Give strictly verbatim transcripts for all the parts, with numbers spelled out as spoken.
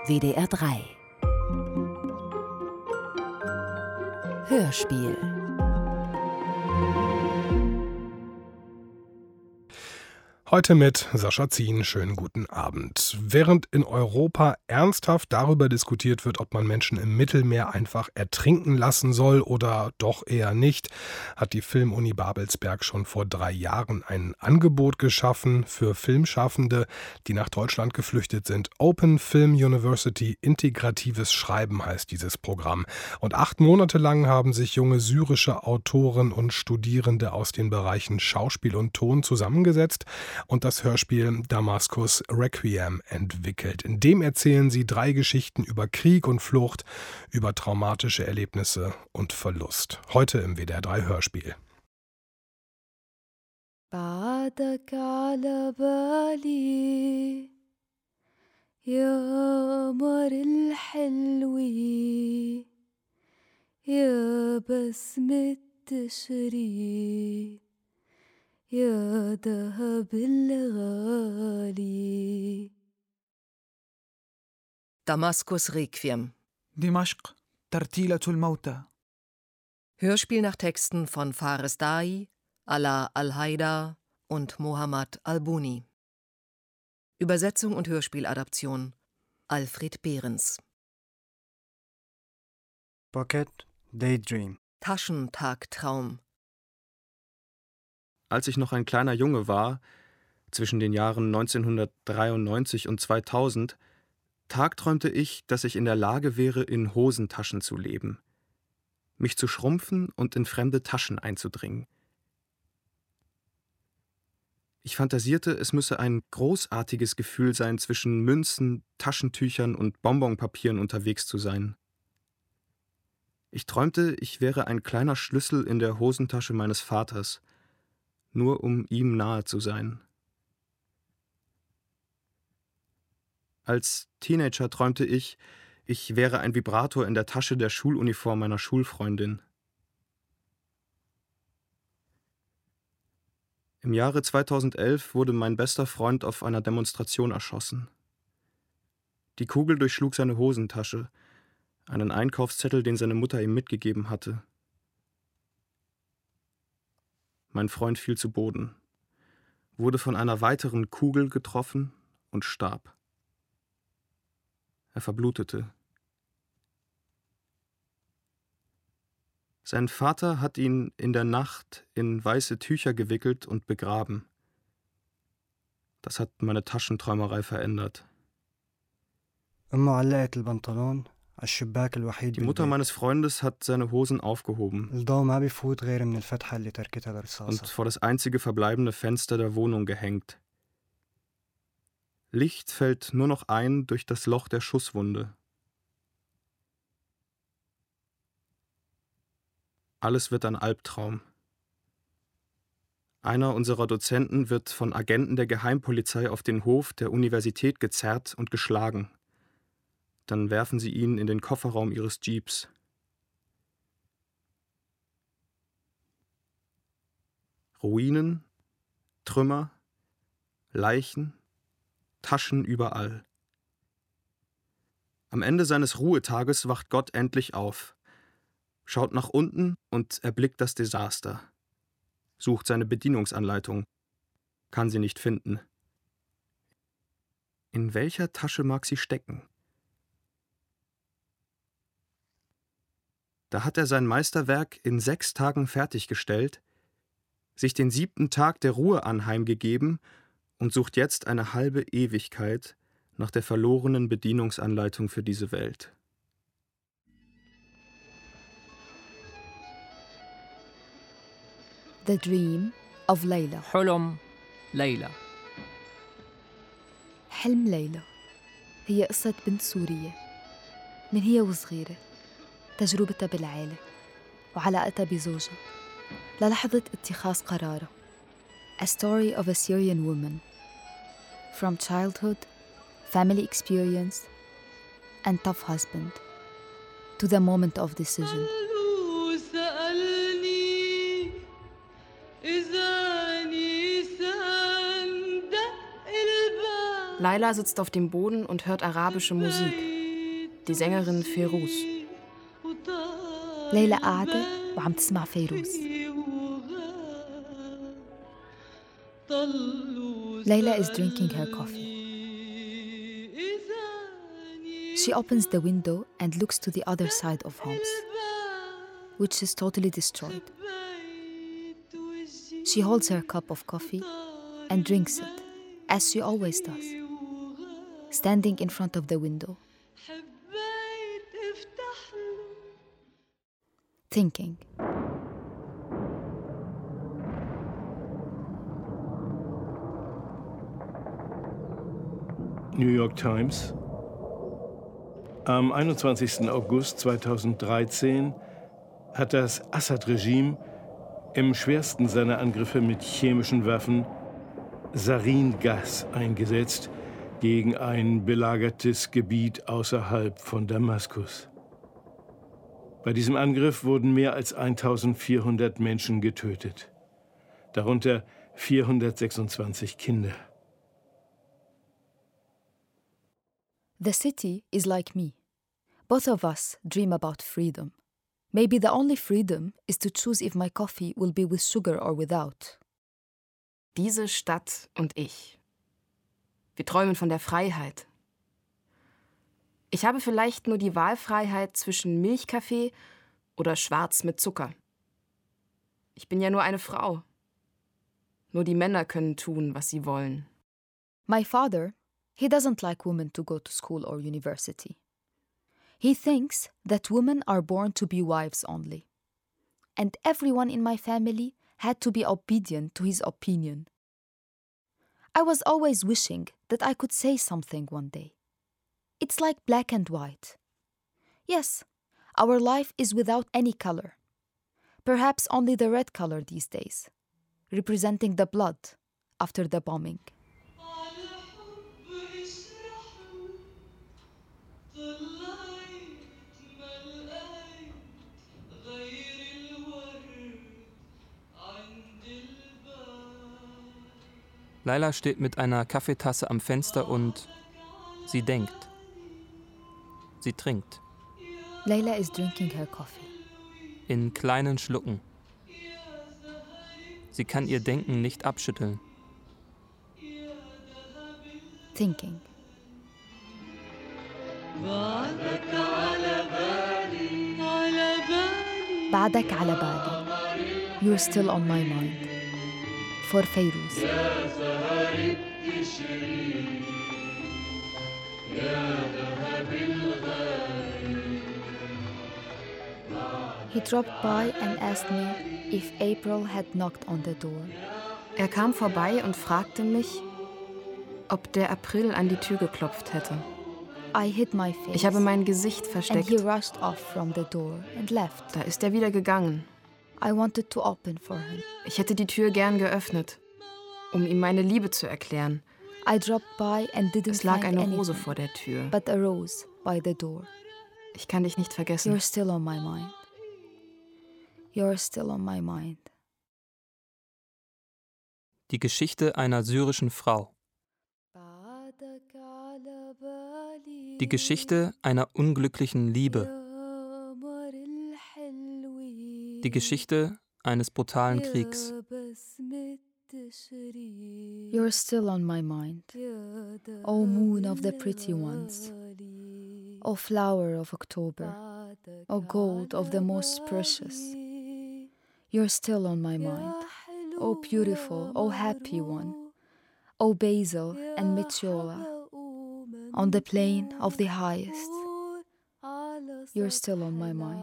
W D R drei Hörspiel. Heute mit Sascha Zien. Schönen guten Abend. Während in Europa ernsthaft darüber diskutiert wird, ob man Menschen im Mittelmeer einfach ertrinken lassen soll oder doch eher nicht, hat die Filmuni Babelsberg schon vor drei Jahren ein Angebot geschaffen für Filmschaffende, die nach Deutschland geflüchtet sind. Open Film University Integratives Schreiben heißt dieses Programm. Und acht Monate lang haben sich junge syrische Autoren und Studierende aus den Bereichen Schauspiel und Ton zusammengesetzt und das Hörspiel Damaskus Requiem entwickelt. In dem erzählen sie drei Geschichten über Krieg und Flucht, über traumatische Erlebnisse und Verlust. Heute im W D R drei Hörspiel. بعدك على بالي يا قمر الحلوة يا بسمة تشري يا دهب الغالي. Damaskus Requiem. دمشق ترتيلة الموتى. Hörspiel nach Texten von Fares Dahi, Ala Al-Haidar und Mohammad Al-Buni. Übersetzung und Hörspieladaption Alfred Behrens. Pocket Daydream. Taschentagtraum. Als ich noch ein kleiner Junge war, zwischen den Jahren neunzehnhundertdreiundneunzig und zweitausend, tagträumte ich, dass ich in der Lage wäre, in Hosentaschen zu leben, mich zu schrumpfen und in fremde Taschen einzudringen. Ich fantasierte, es müsse ein großartiges Gefühl sein, zwischen Münzen, Taschentüchern und Bonbonpapieren unterwegs zu sein. Ich träumte, ich wäre ein kleiner Schlüssel in der Hosentasche meines Vaters, nur um ihm nahe zu sein. Als Teenager träumte ich, ich wäre ein Vibrator in der Tasche der Schuluniform meiner Schulfreundin. Im Jahre zweitausendelf wurde mein bester Freund auf einer Demonstration erschossen. Die Kugel durchschlug seine Hosentasche, einen Einkaufszettel, den seine Mutter ihm mitgegeben hatte. Mein Freund fiel zu Boden, wurde von einer weiteren Kugel getroffen und starb. Er verblutete. Sein Vater hat ihn in der Nacht in weiße Tücher gewickelt und begraben. Das hat meine Taschenträumerei verändert. Die Mutter meines Freundes hat seine Hosen aufgehoben und vor das einzige verbleibende Fenster der Wohnung gehängt. Licht fällt nur noch ein durch das Loch der Schusswunde. Alles wird ein Albtraum. Einer unserer Dozenten wird von Agenten der Geheimpolizei auf den Hof der Universität gezerrt und geschlagen. Dann werfen sie ihn in den Kofferraum ihres Jeeps. Ruinen, Trümmer, Leichen, Taschen überall. Am Ende seines Ruhetages wacht Gott endlich auf, schaut nach unten und erblickt das Desaster, sucht seine Bedienungsanleitung, kann sie nicht finden. In welcher Tasche mag sie stecken? Da hat er sein Meisterwerk in sechs Tagen fertiggestellt, sich den siebten Tag der Ruhe anheimgegeben und sucht jetzt eine halbe Ewigkeit nach der verlorenen Bedienungsanleitung für diese Welt. The Dream of Layla. حلم ليلى. حلم ليلى هي قصة بنت سورية من هي وصغيرة، تجربتها بالعائلة وعلاقتها بزوجها للحظة اتخاذ قرارها. A story of a Syrian woman. From childhood, family experience, and tough husband, to the moment of decision. Layla sitzt auf dem Boden und hört arabische Musik. die Sängerin Ferouz. ليلى قاعدة وعم تسمع فيروز. Layla is drinking her coffee. She opens the window and looks to the other side of Homs, which is totally destroyed. She holds her cup of coffee and drinks it, as she always does, standing in front of the window, thinking. New York Times. Am einundzwanzigsten August zweitausenddreizehn hat das Assad-Regime im schwersten seiner Angriffe mit chemischen Waffen Saringas eingesetzt gegen ein belagertes Gebiet außerhalb von Damaskus. Bei diesem Angriff wurden mehr als eintausendvierhundert Menschen getötet, darunter vierhundertsechsundzwanzig Kinder. The city is like me. Both of us dream about freedom. Maybe the only freedom is to choose if my coffee will be with sugar or without. Diese Stadt und ich. Wir träumen von der Freiheit. Ich habe vielleicht nur die Wahlfreiheit zwischen Milchkaffee oder Schwarz mit Zucker. Ich bin ja nur eine Frau. Nur die Männer können tun, was sie wollen. My father, he doesn't like women to go to school or university. He thinks that women are born to be wives only. And everyone in my family had to be obedient to his opinion. I was always wishing that I could say something one day. It's like black and white. Yes, our life is without any color. Perhaps only the red color these days, representing the blood after the bombing. Layla steht mit einer Kaffeetasse am Fenster und sie denkt. Sie trinkt. Layla is drinking her coffee. In kleinen Schlucken. Sie kann ihr Denken nicht abschütteln. Thinking. بعدك على بالي. You're still on my mind. For Ferouz. He dropped by and asked me if April had knocked on the door. Er kam vorbei und fragte mich, ob der April an die Tür geklopft hätte. I hid my face. Ich habe mein Gesicht versteckt. And he rushed off from the door and left. Da ist er wieder gegangen. I wanted to open for him. Ich hätte die Tür gern geöffnet, um ihm meine Liebe zu erklären. I dropped by and didn't Es lag find eine Rose anything, vor der Tür. but a rose by the door. Ich kann dich nicht vergessen. You're still on my mind. You're still on my mind. Die Geschichte einer syrischen Frau. Die Geschichte einer unglücklichen Liebe. Die Geschichte eines brutalen Kriegs. You're still on my mind. O moon of the pretty ones. O flower of October. O gold of the most precious. You're still on my mind. O beautiful, O happy one. O basil and metiola. On the plain of the highest. You're still on my mind.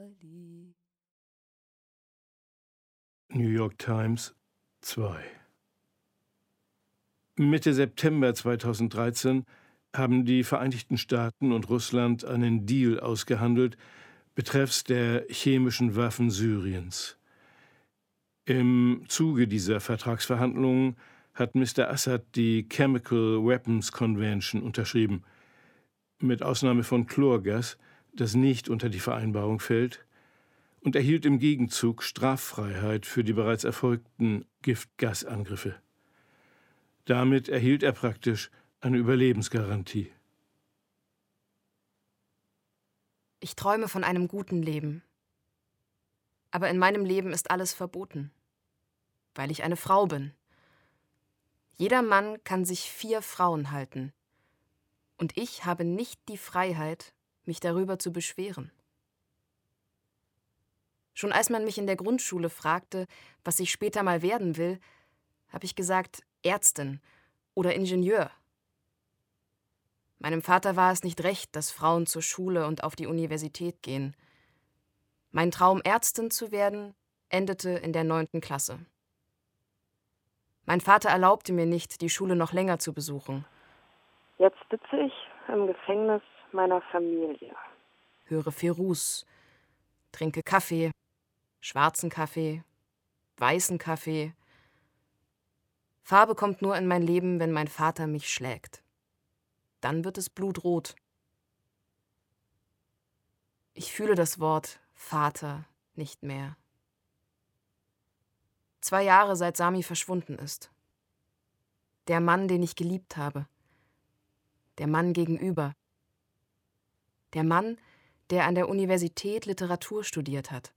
New York Times zwei. Mitte September zweitausenddreizehn haben die Vereinigten Staaten und Russland einen Deal ausgehandelt betreffs der chemischen Waffen Syriens. Im Zuge dieser Vertragsverhandlungen hat Mister Assad die Chemical Weapons Convention unterschrieben, mit Ausnahme von Chlorgas, das nicht unter die Vereinbarung fällt, und erhielt im Gegenzug Straffreiheit für die bereits erfolgten Giftgasangriffe. Damit erhielt er praktisch eine Überlebensgarantie. Ich träume von einem guten Leben. Aber in meinem Leben ist alles verboten, weil ich eine Frau bin. Jeder Mann kann sich vier Frauen halten. Und ich habe nicht die Freiheit, mich darüber zu beschweren. Schon als man mich in der Grundschule fragte, was ich später mal werden will, habe ich gesagt, Ärztin oder Ingenieur. Meinem Vater war es nicht recht, dass Frauen zur Schule und auf die Universität gehen. Mein Traum, Ärztin zu werden, endete in der neunten Klasse. Mein Vater erlaubte mir nicht, die Schule noch länger zu besuchen. Jetzt sitze ich im Gefängnis meiner Familie. Höre Ferus, trinke Kaffee, schwarzen Kaffee, weißen Kaffee. Farbe kommt nur in mein Leben, wenn mein Vater mich schlägt. Dann wird es blutrot. Ich fühle das Wort Vater nicht mehr. Zwei Jahre seit Sami verschwunden ist. Der Mann, den ich geliebt habe. Der Mann gegenüber. Der Mann, der an der Universität Literatur studiert hat.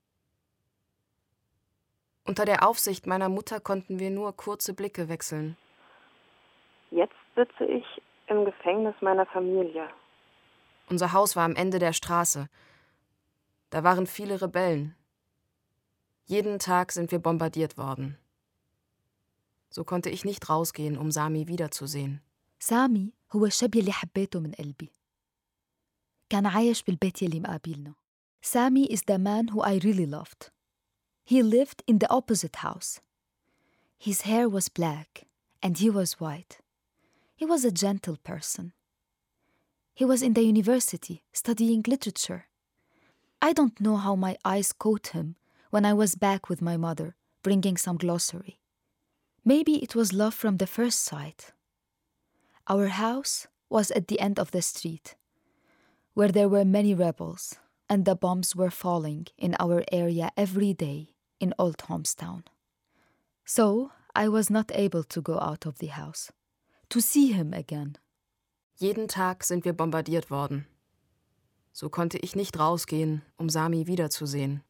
Unter der Aufsicht meiner Mutter konnten wir nur kurze Blicke wechseln. Jetzt sitze ich im Gefängnis meiner Familie. Unser Haus war am Ende der Straße. Da waren viele Rebellen. Jeden Tag sind wir bombardiert worden. So konnte ich nicht rausgehen, um Sami wiederzusehen. سامي هو الشاب يلي حبيته من قلبي. كان عايش بالبيت يلي مقابلنا. Sami is the man who I really loved. He lived in the opposite house. His hair was black and he was white. He was a gentle person. He was in the university studying literature. I don't know how my eyes caught him when I was back with my mother, bringing some glossary. Maybe it was love from the first sight. Our house was at the end of the street, where there were many rebels, and the bombs were falling in our area every day in Old Homestown. So I was not able to go out of the house, to see him again. Jeden Tag sind wir bombardiert worden. So konnte ich nicht rausgehen, um Sami wiederzusehen.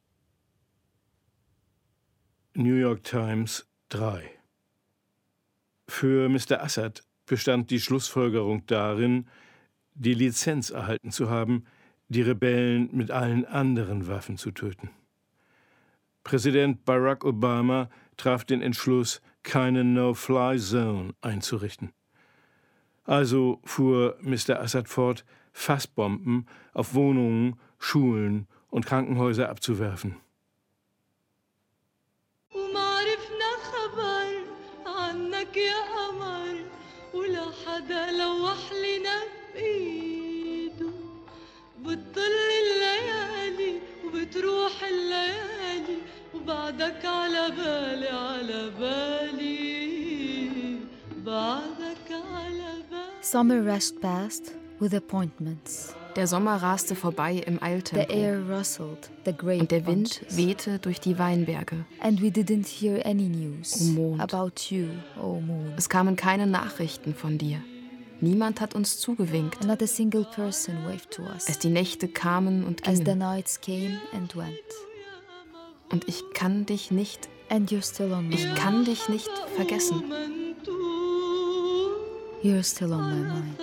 New York Times drei. Für Mister Assad bestand die Schlussfolgerung darin, die Lizenz erhalten zu haben, die Rebellen mit allen anderen Waffen zu töten. Präsident Barack Obama traf den Entschluss, keine No-Fly-Zone einzurichten. Also fuhr Mister Assad fort, Fassbomben auf Wohnungen, Schulen und Krankenhäuser abzuwerfen. Summer rushed past with appointments. Der Sommer raste vorbei im Eiltempo. The air rustled, the grape und der Wind bunches. wehte durch die Weinberge. And we didn't hear any news O Mond. about you, O moon. Es kamen keine Nachrichten von dir. Niemand hat uns zugewinkt. Not a single person waved to us. Als die Nächte kamen und As the gingen. nights came and went. Und ich kann dich nicht, And you're still on my ich mind. kann dich nicht vergessen. You're still on my mind.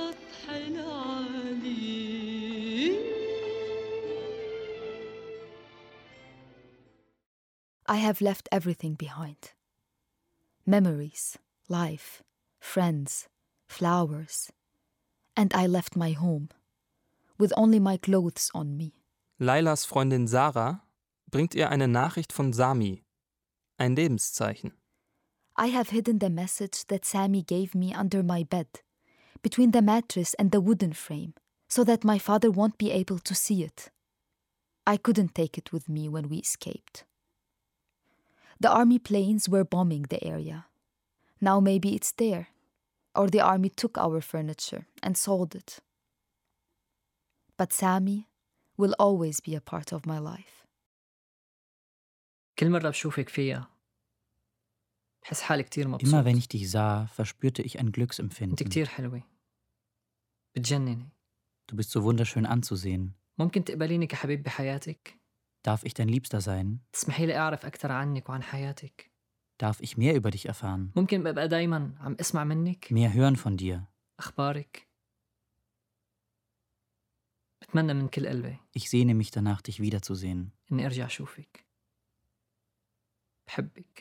I have left everything behind. Memories, life, friends, flowers. And I left my home, with only my clothes on me. Lailas Freundin Sarah bringt ihr eine Nachricht von Sami, ein Lebenszeichen. I have hidden the message that Sami gave me under my bed, between the mattress and the wooden frame, so that my father won't be able to see it. I couldn't take it with me when we escaped. The army planes were bombing the area. Now maybe it's there, or the army took our furniture and sold it. But Sami will always be a part of my life. كل مرة بشوفك فيها بحس حالي كتير مبسوط. Immer wenn ich dich sah, verspürte ich ein انت Glücksempfinden. كتير حلوة بتجنني. Du bist so wunderschön anzusehen. ممكن تقبليني كحبيب بحياتك؟ Darf ich dein Liebster sein? تسمحي لي أعرف أكثر عنك وعن حياتك؟ Darf ich mehr über dich erfahren? ممكن ببقى دايما عم أسمع منك؟ Mehr hören von dir? أخبارك؟ بتمنى من كل قلبي Ich sehne mich danach, dich wiederzusehen. إني أرجع أشوفك. بحبك.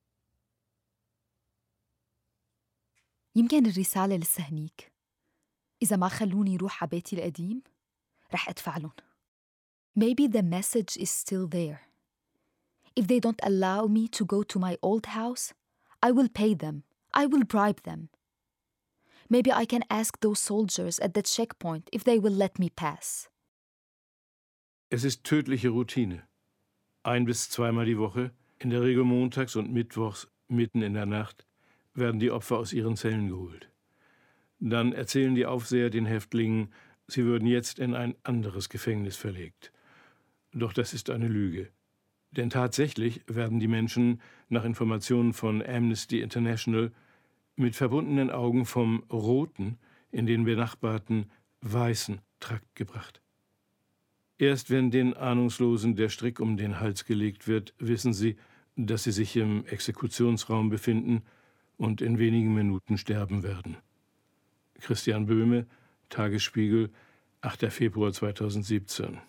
يمكن الرسالة لسه هنيك. إذا ما خلوني روح على بيتي القديم رح أدفع لهم. Maybe the message is still there. If they don't allow me to go to my old house, I will pay them. I will bribe them. Maybe I can ask those soldiers at the checkpoint if they will let me pass. Es ist tödliche Routine. Ein- bis zweimal die Woche, in der Regel montags und mittwochs mitten in der Nacht, werden die Opfer aus ihren Zellen geholt. Dann erzählen die Aufseher den Häftlingen, sie würden jetzt in ein anderes Gefängnis verlegt. Doch das ist eine Lüge. Denn tatsächlich werden die Menschen, nach Informationen von Amnesty International, mit verbundenen Augen vom roten in den benachbarten weißen Trakt gebracht. Erst wenn den Ahnungslosen der Strick um den Hals gelegt wird, wissen sie, dass sie sich im Exekutionsraum befinden und in wenigen Minuten sterben werden. Christian Böhme, Tagesspiegel, achter Februar zweitausendsiebzehn.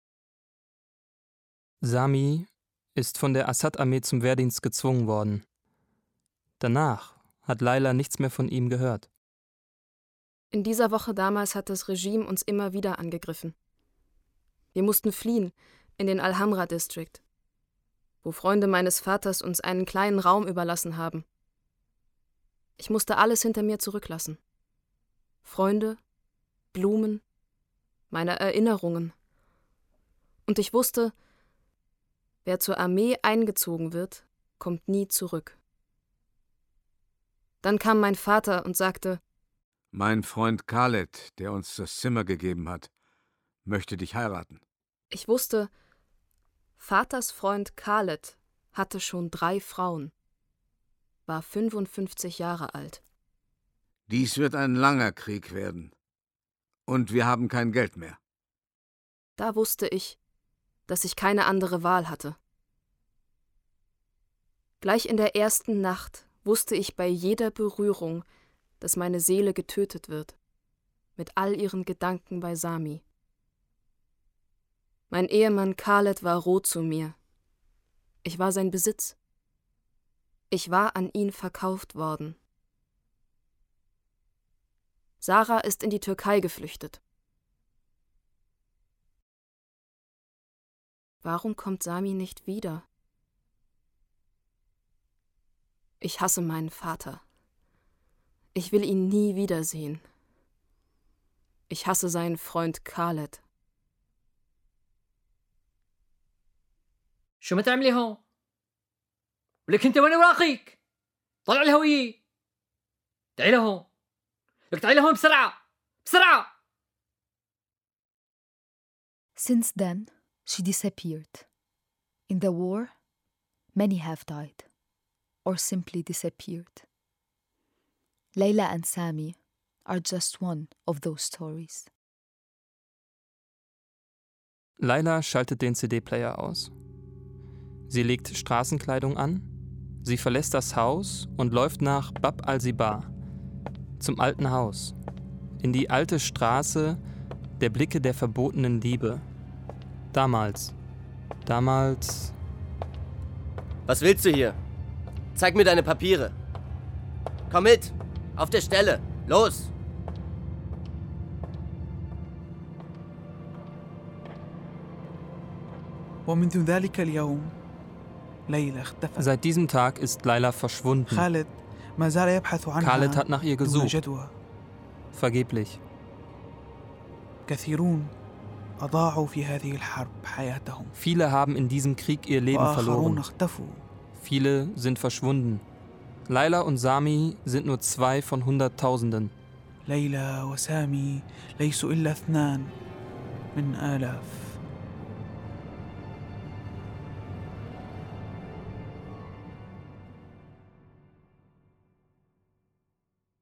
Sami ist von der Assad-Armee zum Wehrdienst gezwungen worden. Danach hat Laila nichts mehr von ihm gehört. In dieser Woche damals hat das Regime uns immer wieder angegriffen. Wir mussten fliehen in den Al-Hamra District, wo Freunde meines Vaters uns einen kleinen Raum überlassen haben. Ich musste alles hinter mir zurücklassen. Freunde, Blumen, meine Erinnerungen. Und ich wusste, wer zur Armee eingezogen wird, kommt nie zurück. Dann kam mein Vater und sagte: Mein Freund Khaled, der uns das Zimmer gegeben hat, möchte dich heiraten. Ich wusste, Vaters Freund Khaled hatte schon drei Frauen, war fünfundfünfzig Jahre alt. Dies wird ein langer Krieg werden. Und wir haben kein Geld mehr. Da wusste ich, dass ich keine andere Wahl hatte. Gleich in der ersten Nacht wusste ich bei jeder Berührung, dass meine Seele getötet wird, mit all ihren Gedanken bei Sami. Mein Ehemann Khaled war roh zu mir. Ich war sein Besitz. Ich war an ihn verkauft worden. Sarah ist in die Türkei geflüchtet. Warum kommt Sami nicht wieder? Ich hasse meinen Vater. Ich will ihn nie wiedersehen. Ich hasse seinen Freund Khaled. شو ما تعملي هون؟ ولك انت وين اوراقك؟ طلع الهوية. تعي لهون. لك تعي لهون بسرعة. بسرعة. Since then, she disappeared. In the war, many have died, or simply disappeared. Layla and Sami are just one of those stories. Laila schaltet den C D-Player aus. Sie legt Straßenkleidung an, sie verlässt das Haus und läuft nach Bab al-Sibar, zum alten Haus, in die alte Straße der Blicke der verbotenen Liebe. Damals, damals... Was willst du hier? Zeig mir deine Papiere. Komm mit, auf der Stelle, los! ومنذ ذلك اليوم ليلى اختفت. Seit diesem Tag ist Laila verschwunden. خالد ما زال يبحث عنها. Khaled hat nach ihr دون gesucht. جدوى. Vergeblich. كثيرون أضاعوا في هذه الحرب حياتهم. Viele haben in diesem Krieg ihr Leben وآخرون verloren. اختفوا. Viele sind verschwunden. Laila und Sami sind nur zwei von Hunderttausenden. ليلى وسامي ليسوا إلا اثنان من آلاف.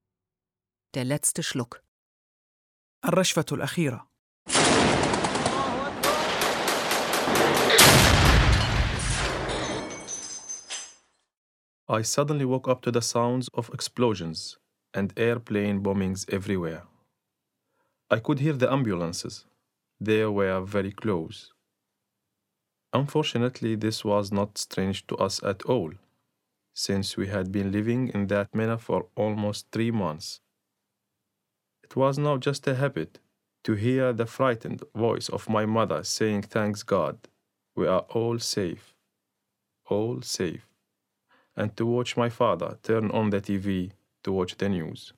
Der letzte Schluck. الرشفة الأخيرة. I suddenly woke up to the sounds of explosions and airplane bombings everywhere. I could hear the ambulances. They were very close. Unfortunately, this was not strange to us at all, since we had been living in that manner for almost three months. It was now just a habit to hear the frightened voice of my mother saying, "Thanks God, we are all safe, all safe," and to watch my father turn on the T V to watch the news.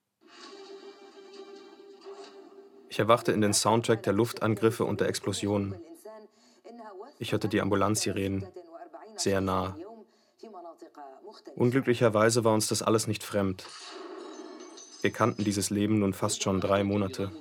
Ich erwachte in den Soundtrack der Luftangriffe und der Explosionen. Ich hörte die Ambulanzsirenen, sehr nah. Unglücklicherweise war uns das alles nicht fremd. Wir kannten dieses Leben nun fast schon drei Monate.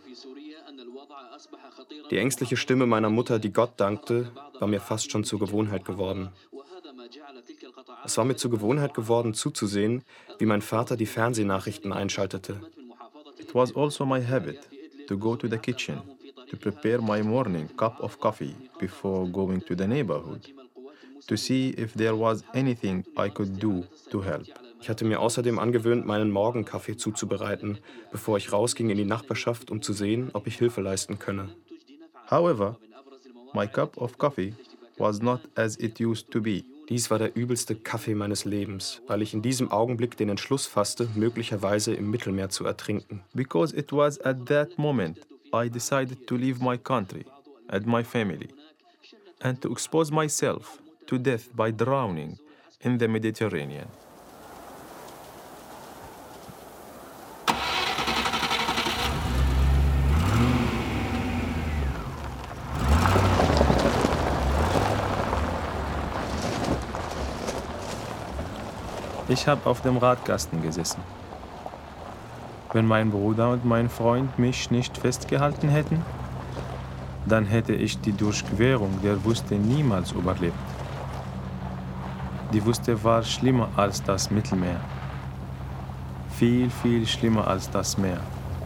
Die ängstliche Stimme meiner Mutter, die Gott dankte, war mir fast schon zur Gewohnheit geworden. Es war mir zur Gewohnheit geworden, zuzusehen, wie mein Vater die Fernsehnachrichten einschaltete. It was also my habit to go to the kitchen to prepare my morning cup of coffee before going to the neighborhood, to see if there was anything I could do to help. Ich hatte mir außerdem angewöhnt, meinen Morgenkaffee zuzubereiten, bevor ich rausging in die Nachbarschaft, um zu sehen, ob ich Hilfe leisten könne. However, my cup of coffee was not as it used to be. Dies war der übelste Kaffee meines Lebens, weil ich in diesem Augenblick den Entschluss fasste, möglicherweise im Mittelmeer zu ertrinken. Because it was at that moment I decided to leave my country and my family and to expose myself to death by drowning in the Mediterranean. Ich habe auf dem Radkasten gesessen. Wenn mein Bruder und mein Freund mich nicht festgehalten hätten, dann hätte ich die Durchquerung der Wüste niemals überlebt. Die Wüste war schlimmer als das Mittelmeer. Viel, viel schlimmer als das Meer.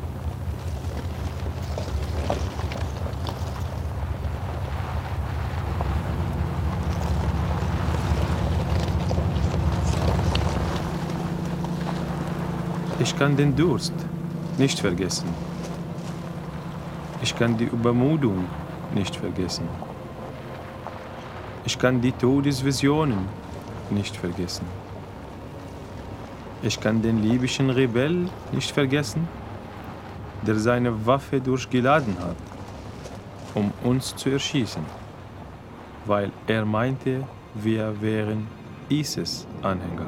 Ich kann den Durst nicht vergessen. Ich kann die Übermüdung nicht vergessen. Ich kann die Todesvisionen nicht vergessen. Ich kann den libyschen Rebell nicht vergessen, der seine Waffe durchgeladen hat, um uns zu erschießen, weil er meinte, wir wären ISIS-Anhänger.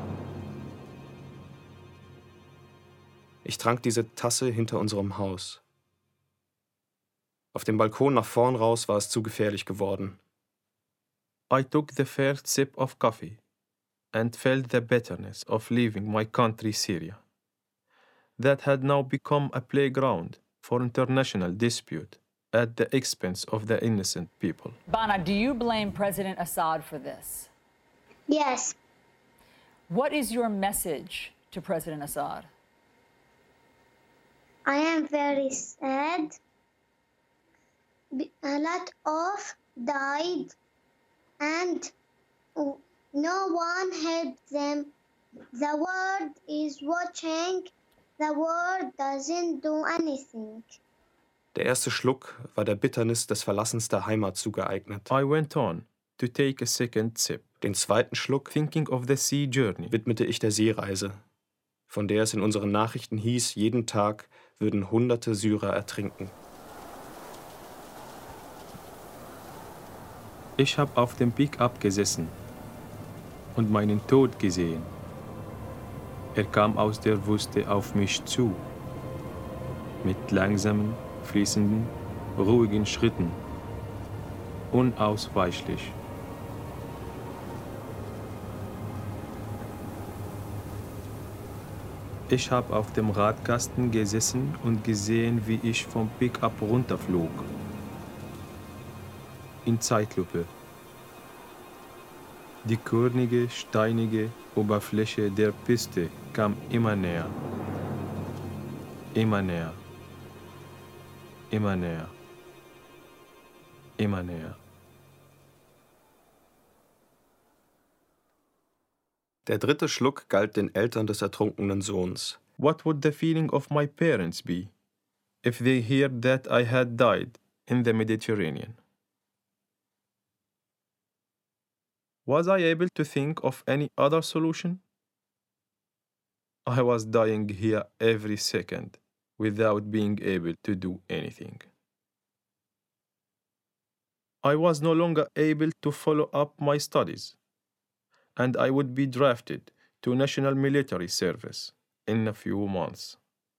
Ich trank diese Tasse hinter unserem Haus. Auf dem Balkon nach vorn raus war es zu gefährlich geworden. I took the first sip of coffee and felt the bitterness of leaving my country, Syria, that had now become a playground for international dispute at the expense of the innocent people. Bana, do you blame President Assad for this? Yes. What is your message to President Assad? I am very sad. A lot of died and no one helped them. The world is watching. The world doesn't do anything. Der erste Schluck war der Bitternis des Verlassens der Heimat zugeeignet. I went on to take a second sip. Den zweiten Schluck, thinking of the sea journey, widmete ich der Seereise, von der es in unseren Nachrichten hieß, jeden Tag würden hunderte Syrer ertrinken. Ich habe auf dem Pick-up gesessen und meinen Tod gesehen. Er kam aus der Wüste auf mich zu, mit langsamen, fließenden, ruhigen Schritten, unausweichlich. Ich habe auf dem Radkasten gesessen und gesehen, wie ich vom Pick-up runterflog. In Zeitlupe. Die körnige, steinige Oberfläche der Piste kam immer näher. Immer näher. Immer näher. Immer näher. Der dritte Schluck galt den Eltern des ertrunkenen Sohns. What would the feeling of my parents be if they heard that I had died in the Mediterranean? Was I able to think of any other solution? I was dying here every second without being able to do anything. I was no longer able to follow up my studies, and I would be drafted to national military service in a few months.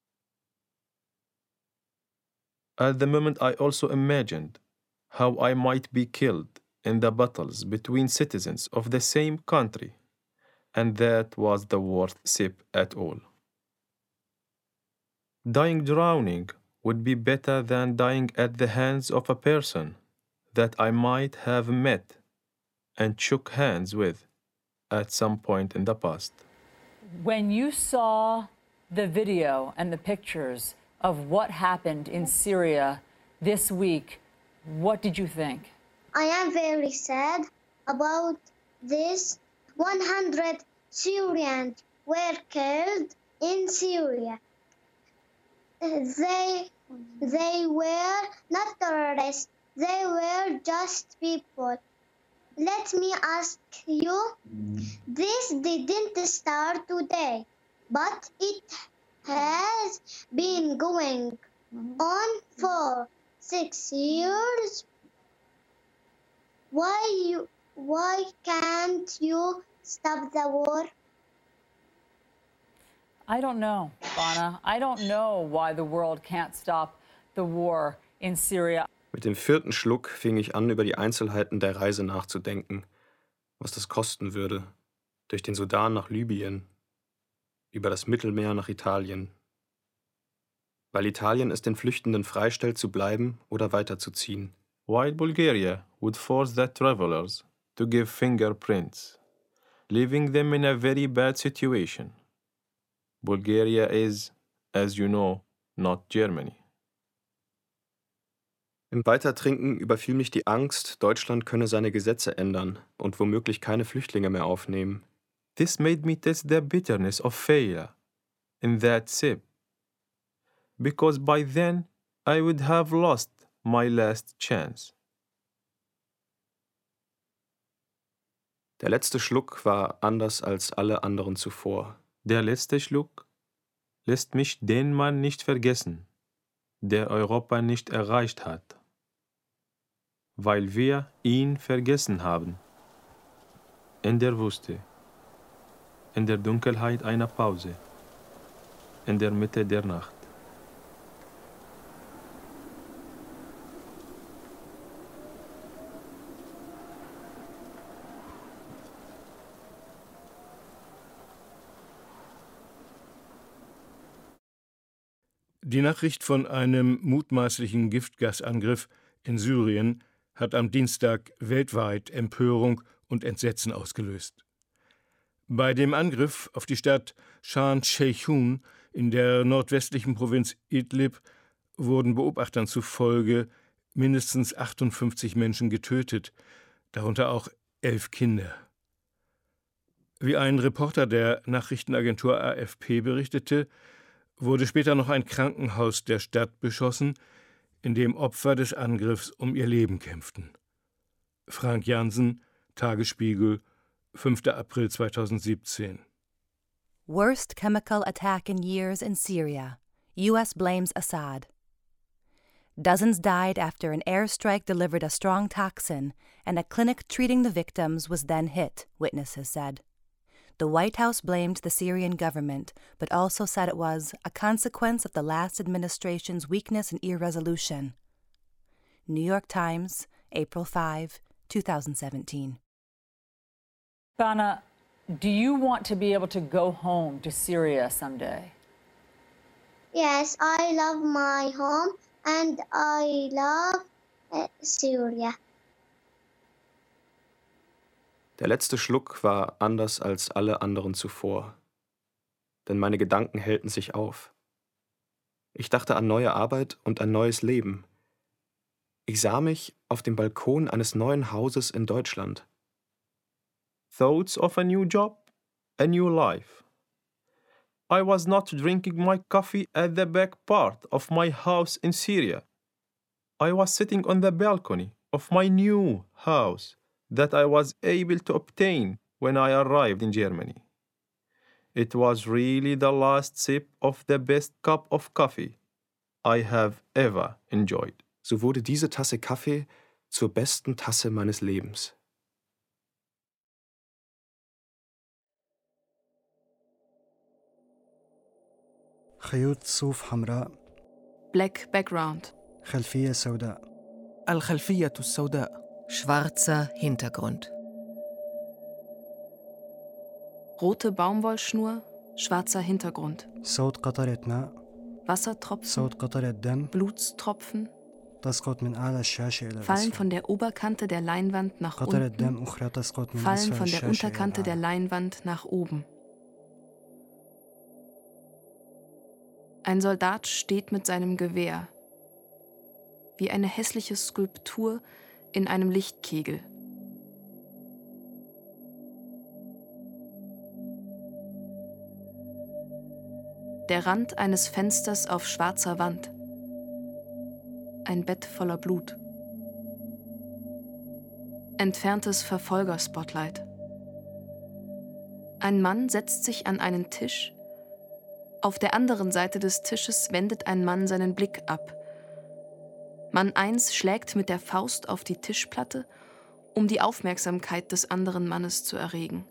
At the moment, I also imagined how I might be killed in the battles between citizens of the same country, and that was the worst sip at all. Dying drowning would be better than dying at the hands of a person that I might have met and shook hands with at some point in the past. When you saw the video and the pictures of what happened in Syria this week, what did you think? I am very sad about this. one hundred Syrians were killed in Syria. They, they were not terrorists. They were just people. Let me ask you, this didn't start today, but it has been going on for six years. Why you, why can't you stop the war? I don't know, Bana. I don't know why the world can't stop the war in Syria. Mit dem vierten Schluck fing ich an, über die Einzelheiten der Reise nachzudenken, was das kosten würde, durch den Sudan nach Libyen, über das Mittelmeer nach Italien. Weil Italien es den Flüchtenden freistellt, zu bleiben oder weiterzuziehen. While Bulgaria would force the travelers to give fingerprints, leaving them in a very bad situation. Bulgaria is, as you know, not Germany. Im Weitertrinken überfiel mich die Angst, Deutschland könne seine Gesetze ändern und womöglich keine Flüchtlinge mehr aufnehmen. This made me taste the bitterness of failure in that sip, because by then I would have lost my last chance. Der letzte Schluck war anders als alle anderen zuvor. Der letzte Schluck lässt mich den Mann nicht vergessen, der Europa nicht erreicht hat, weil wir ihn vergessen haben. In der Wüste, in der Dunkelheit einer Pause, in der Mitte der Nacht. Die Nachricht von einem mutmaßlichen Giftgasangriff in Syrien hat am Dienstag weltweit Empörung und Entsetzen ausgelöst. Bei dem Angriff auf die Stadt Shan Sheikhun in der nordwestlichen Provinz Idlib wurden Beobachtern zufolge mindestens achtundfünfzig Menschen getötet, darunter auch elf Kinder. Wie ein Reporter der Nachrichtenagentur A F P berichtete, wurde später noch ein Krankenhaus der Stadt beschossen, in dem Opfer des Angriffs um ihr Leben kämpften. Frank Jansen, Tagesspiegel, fünfter April zweitausendsiebzehn. Worst chemical attack in years in Syria. U S blames Assad. Dozens died after an airstrike delivered a strong toxin, and a clinic treating the victims was then hit, witnesses said. The White House blamed the Syrian government, but also said it was a consequence of the last administration's weakness and irresolution. New York Times, April fifth, twenty seventeen. Bana, do you want to be able to go home to Syria someday? Yes, I love my home and I love uh, Syria. Der letzte Schluck war anders als alle anderen zuvor, denn meine Gedanken hellten sich auf. Ich dachte an neue Arbeit und ein neues Leben. Ich sah mich auf dem Balkon eines neuen Hauses in Deutschland. Thoughts of a new job a new life. I was not drinking my coffee at the back part of my house in Syria. I was sitting on the balcony of my new house that I was able to obtain when I arrived in Germany. It was really the last sip of the best cup of coffee I have ever enjoyed. So wurde diese Tasse Kaffee zur besten Tasse meines Lebens. خيوط صوف حمراء. Black background. خلفية سوداء. الخلفية السوداء. Schwarzer Hintergrund. Rote Baumwollschnur, schwarzer Hintergrund. صوت قطرة ماء. Wassertropfen. صوت قطرة دم. Blutstropfen. تسقط من أعلى الشاشة إلى Fallen الأسفل. von der Oberkante der Leinwand nach قطرة unten. دم أخرى تسقط من Fallen أسفل von der الشاشة إلى Unterkante der الأعلى. Leinwand nach oben. Ein Soldat steht mit seinem Gewehr, wie eine hässliche Skulptur in einem Lichtkegel. Der Rand eines Fensters auf schwarzer Wand. Ein Bett voller Blut. Entferntes Verfolgerspotlight. Ein Mann setzt sich an einen Tisch. Auf der anderen Seite des Tisches wendet ein Mann seinen Blick ab. Mann eins schlägt mit der Faust auf die Tischplatte, um die Aufmerksamkeit des anderen Mannes zu erregen.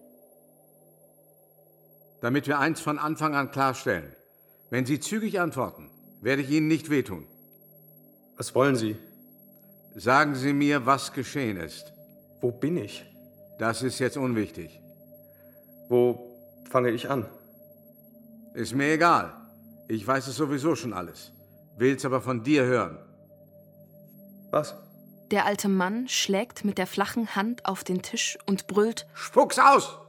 Damit wir eins von Anfang an klarstellen. Wenn Sie zügig antworten, werde ich Ihnen nicht wehtun. Was wollen Sie? Sagen Sie mir, was geschehen ist. Wo bin ich? Das ist jetzt unwichtig. Wo fange ich an? Ist mir egal. Ich weiß es sowieso schon alles. Will's aber von dir hören. Was? Der alte Mann schlägt mit der flachen Hand auf den Tisch und brüllt: Spuck's aus!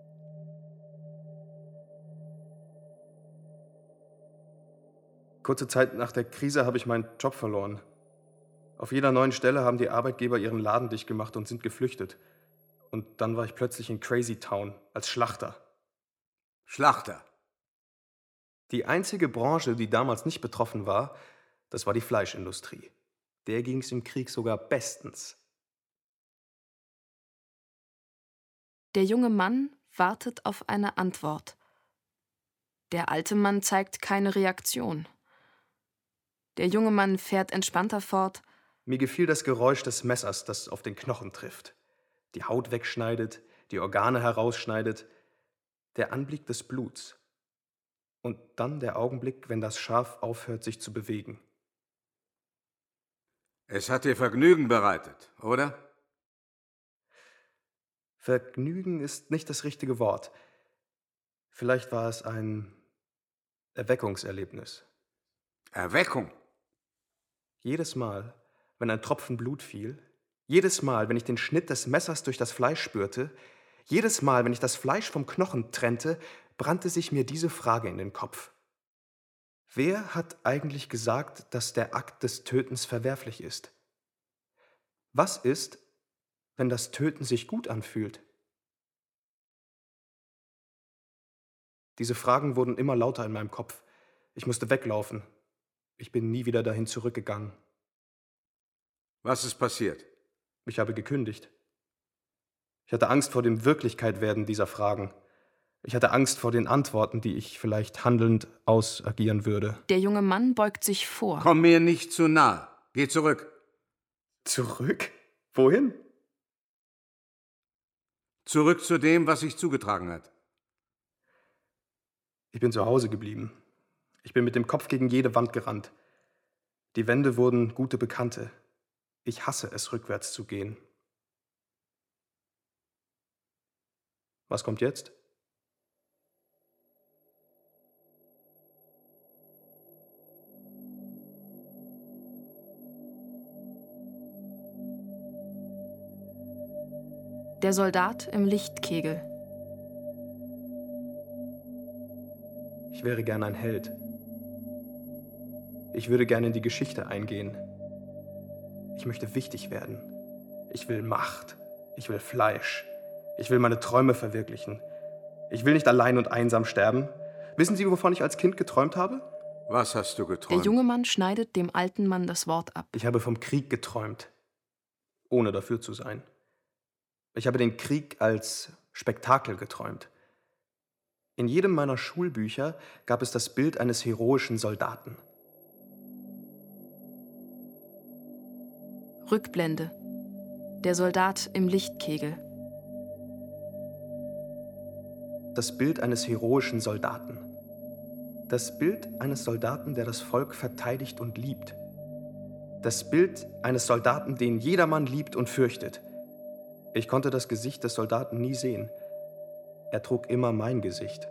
Kurze Zeit nach der Krise habe ich meinen Job verloren. Auf jeder neuen Stelle haben die Arbeitgeber ihren Laden dicht gemacht und sind geflüchtet. Und dann war ich plötzlich in Crazy Town als Schlachter. Schlachter? Die einzige Branche, die damals nicht betroffen war, das war die Fleischindustrie. Der ging es im Krieg sogar bestens. Der junge Mann wartet auf eine Antwort. Der alte Mann zeigt keine Reaktion. Der junge Mann fährt entspannter fort. Mir gefiel das Geräusch des Messers, das auf den Knochen trifft. Die Haut wegschneidet, die Organe herausschneidet. Der Anblick des Bluts. Und dann der Augenblick, wenn das Schaf aufhört, sich zu bewegen. Es hat dir Vergnügen bereitet, oder? Vergnügen ist nicht das richtige Wort. Vielleicht war es ein Erweckungserlebnis. Erweckung? Jedes Mal, wenn ein Tropfen Blut fiel, jedes Mal, wenn ich den Schnitt des Messers durch das Fleisch spürte, jedes Mal, wenn ich das Fleisch vom Knochen trennte, brannte sich mir diese Frage in den Kopf. Wer hat eigentlich gesagt, dass der Akt des Tötens verwerflich ist? Was ist, wenn das Töten sich gut anfühlt? Diese Fragen wurden immer lauter in meinem Kopf. Ich musste weglaufen. Ich bin nie wieder dahin zurückgegangen. Was ist passiert? Ich habe gekündigt. Ich hatte Angst vor dem Wirklichkeitwerden dieser Fragen. Ich hatte Angst vor den Antworten, die ich vielleicht handelnd ausagieren würde. Der junge Mann beugt sich vor. Komm mir nicht zu nahe. Geh zurück. Zurück? Wohin? Zurück zu dem, was sich zugetragen hat. Ich bin zu Hause geblieben. Ich bin mit dem Kopf gegen jede Wand gerannt. Die Wände wurden gute Bekannte. Ich hasse es, rückwärts zu gehen. Was kommt jetzt? Der Soldat im Lichtkegel. Ich wäre gern ein Held. Ich würde gerne in die Geschichte eingehen. Ich möchte wichtig werden. Ich will Macht. Ich will Fleisch. Ich will meine Träume verwirklichen. Ich will nicht allein und einsam sterben. Wissen Sie, wovon ich als Kind geträumt habe? Was hast du Der geträumt? junge Mann schneidet dem alten Mann das Wort ab. Ich habe vom Krieg geträumt, ohne dafür zu sein. Ich habe den Krieg als Spektakel geträumt. In jedem meiner Schulbücher gab es das Bild eines heroischen Soldaten. Rückblende. Der Soldat im Lichtkegel. Das Bild eines heroischen Soldaten. Das Bild eines Soldaten, der das Volk verteidigt und liebt. Das Bild eines Soldaten, den jedermann liebt und fürchtet. Ich konnte das Gesicht des Soldaten nie sehen. Er trug immer mein Gesicht.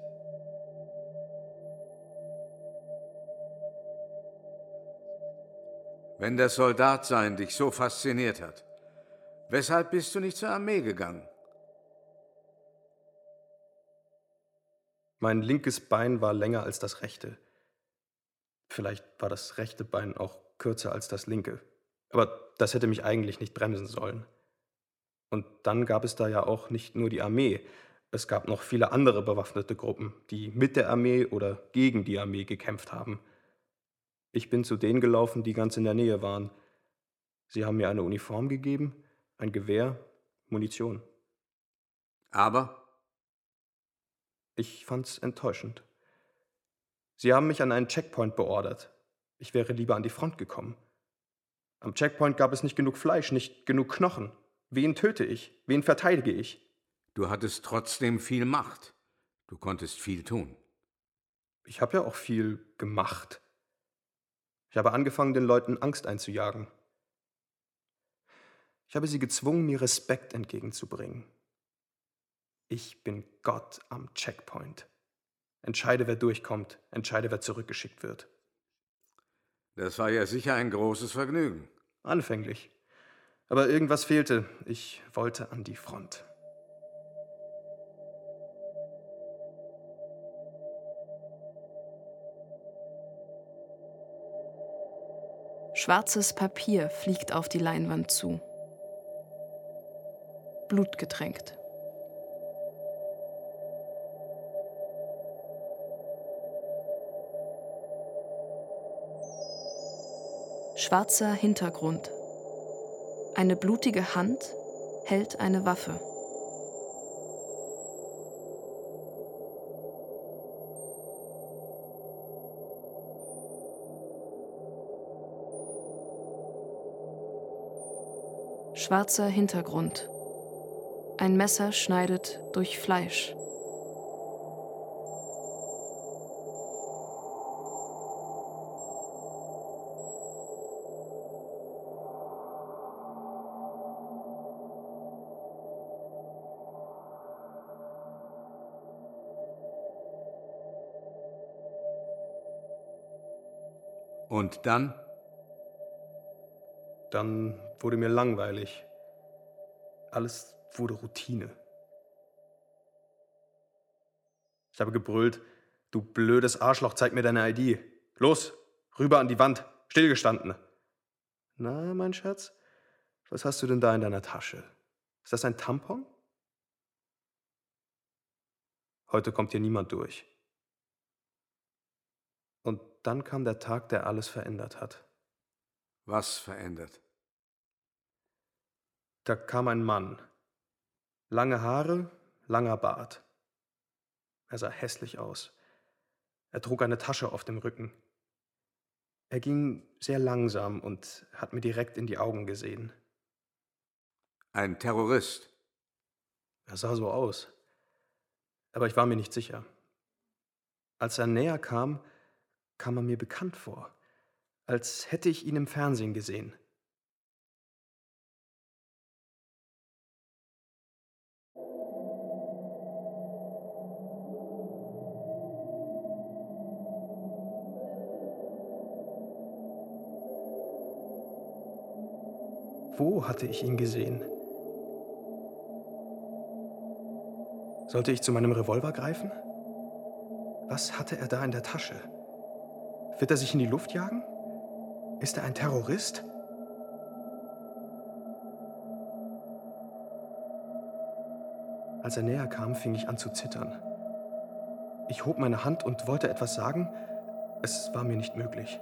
Wenn das Soldatsein dich so fasziniert hat, weshalb bist du nicht zur Armee gegangen? Mein linkes Bein war länger als das rechte. Vielleicht war das rechte Bein auch kürzer als das linke. Aber das hätte mich eigentlich nicht bremsen sollen. Und dann gab es da ja auch nicht nur die Armee. Es gab noch viele andere bewaffnete Gruppen, die mit der Armee oder gegen die Armee gekämpft haben. Ich bin zu denen gelaufen, die ganz in der Nähe waren. Sie haben mir eine Uniform gegeben, ein Gewehr, Munition. Aber? Ich fand's enttäuschend. Sie haben mich an einen Checkpoint beordert. Ich wäre lieber an die Front gekommen. Am Checkpoint gab es nicht genug Fleisch, nicht genug Knochen. Wen töte ich? Wen verteidige ich? Du hattest trotzdem viel Macht. Du konntest viel tun. Ich habe ja auch viel gemacht. Ich habe angefangen, den Leuten Angst einzujagen. Ich habe sie gezwungen, mir Respekt entgegenzubringen. Ich bin Gott am Checkpoint. Entscheide, wer durchkommt, entscheide, wer zurückgeschickt wird. Das war ja sicher ein großes Vergnügen. Anfänglich. Aber irgendwas fehlte. Ich wollte an die Front. Schwarzes Papier fliegt auf die Leinwand zu. Blutgetränkt. Schwarzer Hintergrund. Eine blutige Hand hält eine Waffe. Schwarzer Hintergrund. Ein Messer schneidet durch Fleisch. Und dann? Dann wurde mir langweilig. Alles wurde Routine. Ich habe gebrüllt: Du blödes Arschloch, zeig mir deine I D. Los, rüber an die Wand, stillgestanden. Na, mein Schatz, was hast du denn da in deiner Tasche? Ist das ein Tampon? Heute kommt hier niemand durch. Und dann kam der Tag, der alles verändert hat. Was verändert? Da kam ein Mann. Lange Haare, langer Bart. Er sah hässlich aus. Er trug eine Tasche auf dem Rücken. Er ging sehr langsam und hat mir direkt in die Augen gesehen. Ein Terrorist? Er sah so aus. Aber ich war mir nicht sicher. Als er näher kam, kam er mir bekannt vor. Als hätte ich ihn im Fernsehen gesehen. Wo hatte ich ihn gesehen? Sollte ich zu meinem Revolver greifen? Was hatte er da in der Tasche? Wird er sich in die Luft jagen? Ist er ein Terrorist? Als er näher kam, fing ich an zu zittern. Ich hob meine Hand und wollte etwas sagen. Es war mir nicht möglich.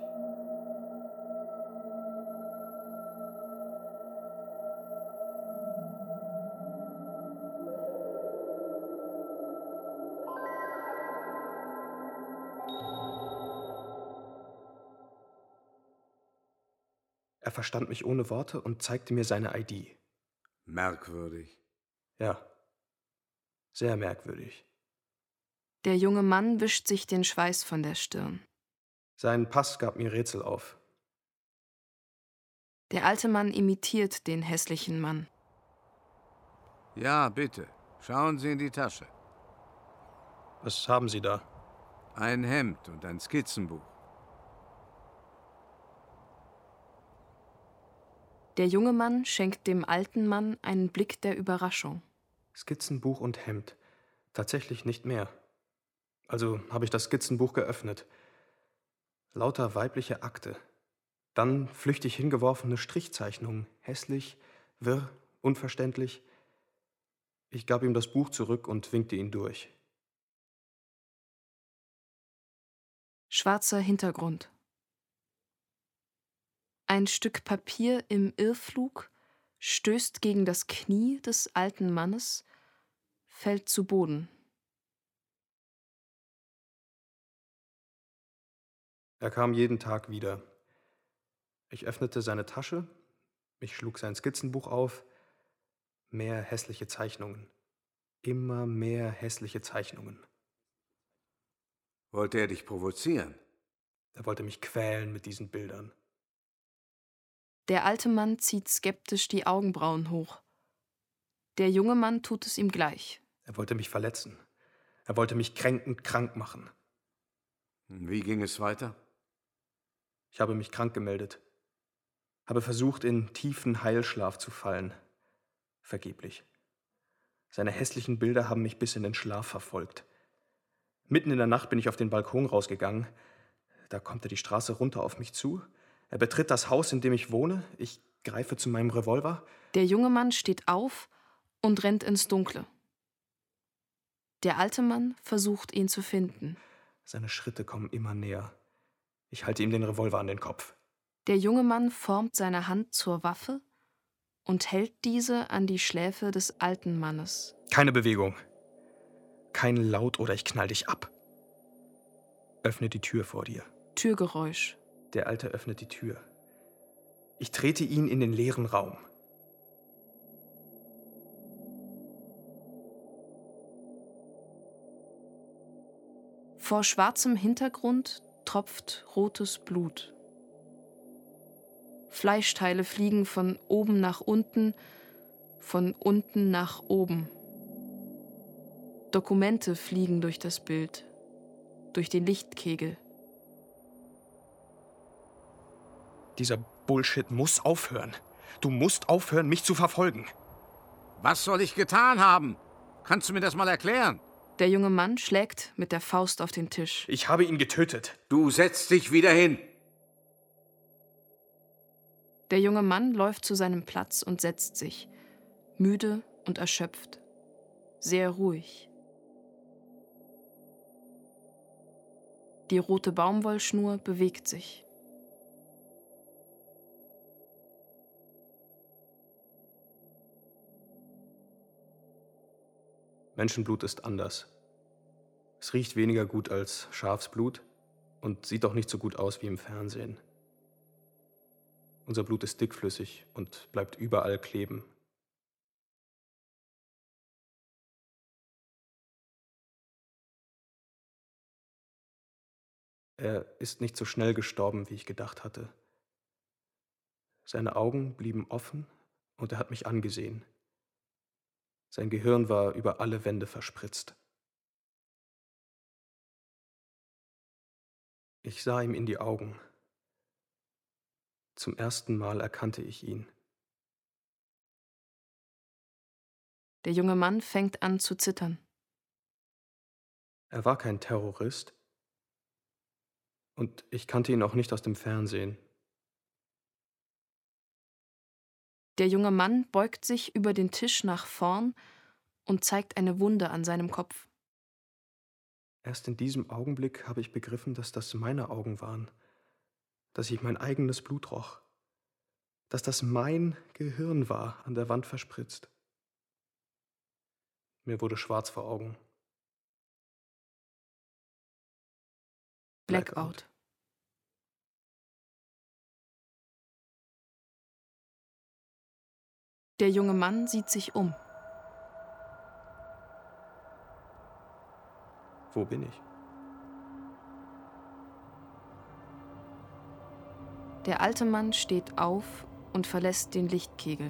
Er verstand mich ohne Worte und zeigte mir seine I D. Merkwürdig. Ja, sehr merkwürdig. Der junge Mann wischt sich den Schweiß von der Stirn. Sein Pass gab mir Rätsel auf. Der alte Mann imitiert den hässlichen Mann. Ja, bitte. Schauen Sie in die Tasche. Was haben Sie da? Ein Hemd und ein Skizzenbuch. Der junge Mann schenkt dem alten Mann einen Blick der Überraschung. Skizzenbuch und Hemd. Tatsächlich nicht mehr. Also habe ich das Skizzenbuch geöffnet. Lauter weibliche Akte. Dann flüchtig hingeworfene Strichzeichnungen. Hässlich, wirr, unverständlich. Ich gab ihm das Buch zurück und winkte ihn durch. Schwarzer Hintergrund. Ein Stück Papier im Irrflug stößt gegen das Knie des alten Mannes, fällt zu Boden. Er kam jeden Tag wieder. Ich öffnete seine Tasche, ich schlug sein Skizzenbuch auf. Mehr hässliche Zeichnungen. Immer mehr hässliche Zeichnungen. Wollte er dich provozieren? Er wollte mich quälen mit diesen Bildern. Der alte Mann zieht skeptisch die Augenbrauen hoch. Der junge Mann tut es ihm gleich. Er wollte mich verletzen. Er wollte mich kränkend krank machen. Wie ging es weiter? Ich habe mich krank gemeldet. Habe versucht, in tiefen Heilschlaf zu fallen. Vergeblich. Seine hässlichen Bilder haben mich bis in den Schlaf verfolgt. Mitten in der Nacht bin ich auf den Balkon rausgegangen. Da kommt er die Straße runter auf mich zu. Er betritt das Haus, in dem ich wohne. Ich greife zu meinem Revolver. Der junge Mann steht auf und rennt ins Dunkle. Der alte Mann versucht, ihn zu finden. Seine Schritte kommen immer näher. Ich halte ihm den Revolver an den Kopf. Der junge Mann formt seine Hand zur Waffe und hält diese an die Schläfe des alten Mannes. Keine Bewegung. Kein Laut oder ich knall dich ab. Öffne die Tür vor dir. Türgeräusch. Der Alte öffnet die Tür. Ich trete ihn in den leeren Raum. Vor schwarzem Hintergrund tropft rotes Blut. Fleischteile fliegen von oben nach unten, von unten nach oben. Dokumente fliegen durch das Bild, durch den Lichtkegel. Dieser Bullshit muss aufhören. Du musst aufhören, mich zu verfolgen. Was soll ich getan haben? Kannst du mir das mal erklären? Der junge Mann schlägt mit der Faust auf den Tisch. Ich habe ihn getötet. Du setzt dich wieder hin. Der junge Mann läuft zu seinem Platz und setzt sich, müde und erschöpft, sehr ruhig. Die rote Baumwollschnur bewegt sich. Menschenblut ist anders. Es riecht weniger gut als Schafsblut und sieht auch nicht so gut aus wie im Fernsehen. Unser Blut ist dickflüssig und bleibt überall kleben. Er ist nicht so schnell gestorben, wie ich gedacht hatte. Seine Augen blieben offen und er hat mich angesehen. Sein Gehirn war über alle Wände verspritzt. Ich sah ihm in die Augen. Zum ersten Mal erkannte ich ihn. Der junge Mann fängt an zu zittern. Er war kein Terrorist. Und ich kannte ihn auch nicht aus dem Fernsehen. Der junge Mann beugt sich über den Tisch nach vorn und zeigt eine Wunde an seinem Kopf. Erst in diesem Augenblick habe ich begriffen, dass das meine Augen waren, dass ich mein eigenes Blut roch, dass das mein Gehirn war, an der Wand verspritzt. Mir wurde schwarz vor Augen. Blackout. Der junge Mann sieht sich um. Wo bin ich? Der alte Mann steht auf und verlässt den Lichtkegel.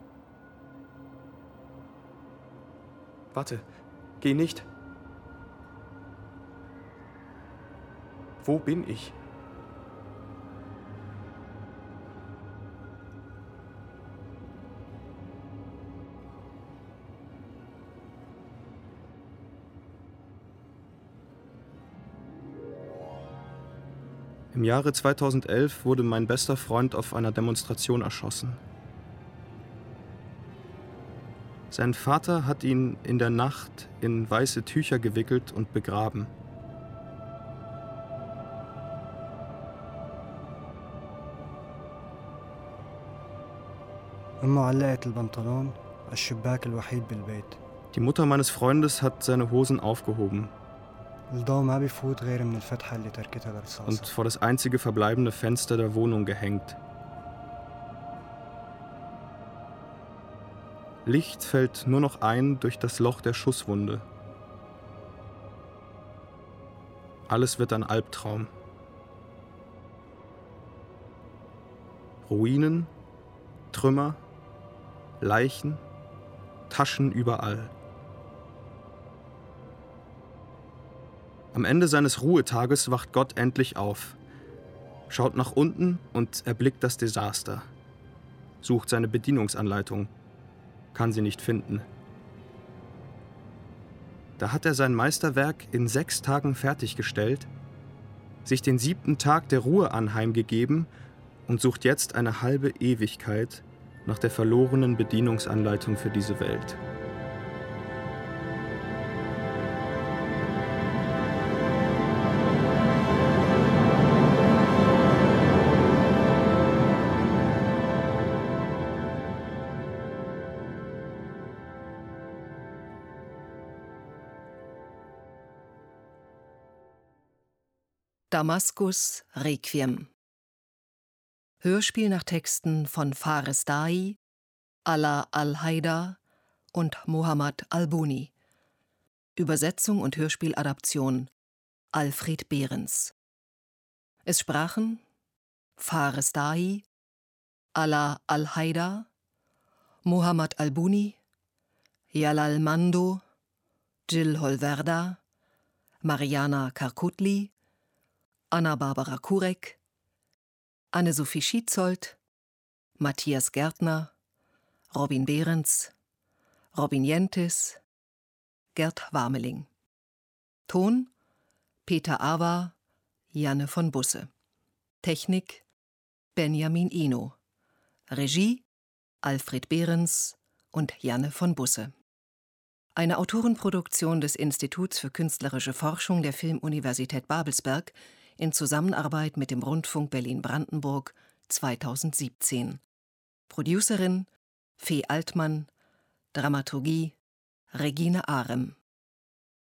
Warte, geh nicht. Wo bin ich? Im Jahre zweitausendelf wurde mein bester Freund auf einer Demonstration erschossen. Sein Vater hat ihn in der Nacht in weiße Tücher gewickelt und begraben. أمه علقت البنطلون على الشباك الوحيد بالبيت. Die Mutter meines Freundes hat seine Hosen aufgehoben الضوء ما بيفوت غير من الفتحة اللي تركتها الرصاصة. und vor das einzige verbleibende Fenster der Wohnung gehängt. Licht fällt nur noch ein durch das Loch der Schusswunde. Alles wird ein Albtraum. Ruinen, Trümmer, Leichen, Taschen überall. Am Ende seines Ruhetages wacht Gott endlich auf, schaut nach unten und erblickt das Desaster, sucht seine Bedienungsanleitung, kann sie nicht finden. Da hat er sein Meisterwerk in sechs Tagen fertiggestellt, sich den siebten Tag der Ruhe anheimgegeben und sucht jetzt eine halbe Ewigkeit nach der verlorenen Bedienungsanleitung für diese Welt. Damaskus Requiem. Hörspiel nach Texten von Fares Dahi, Ala Al-Haidar und Mohammad Albuni. Übersetzung und Hörspieladaption Alfred Behrens. Es sprachen Fares Dahi, Ala Al-Haidar, Mohammad Albuni, Jalal Mando, Jill Holverda, Mariana Karkutli, Anna-Barbara Kurek, Anne-Sophie Schietzold, Matthias Gärtner, Robin Behrens, Robin Jentes, Gerd Warmeling. Ton Peter Awa, Janne von Busse. Technik Benjamin Ino. Regie Alfred Behrens und Janne von Busse. Eine Autorenproduktion des Instituts für künstlerische Forschung der Filmuniversität Babelsberg in Zusammenarbeit mit dem Rundfunk Berlin-Brandenburg zweitausendsiebzehn. Producerin Fee Altmann, Dramaturgie Regine Arem.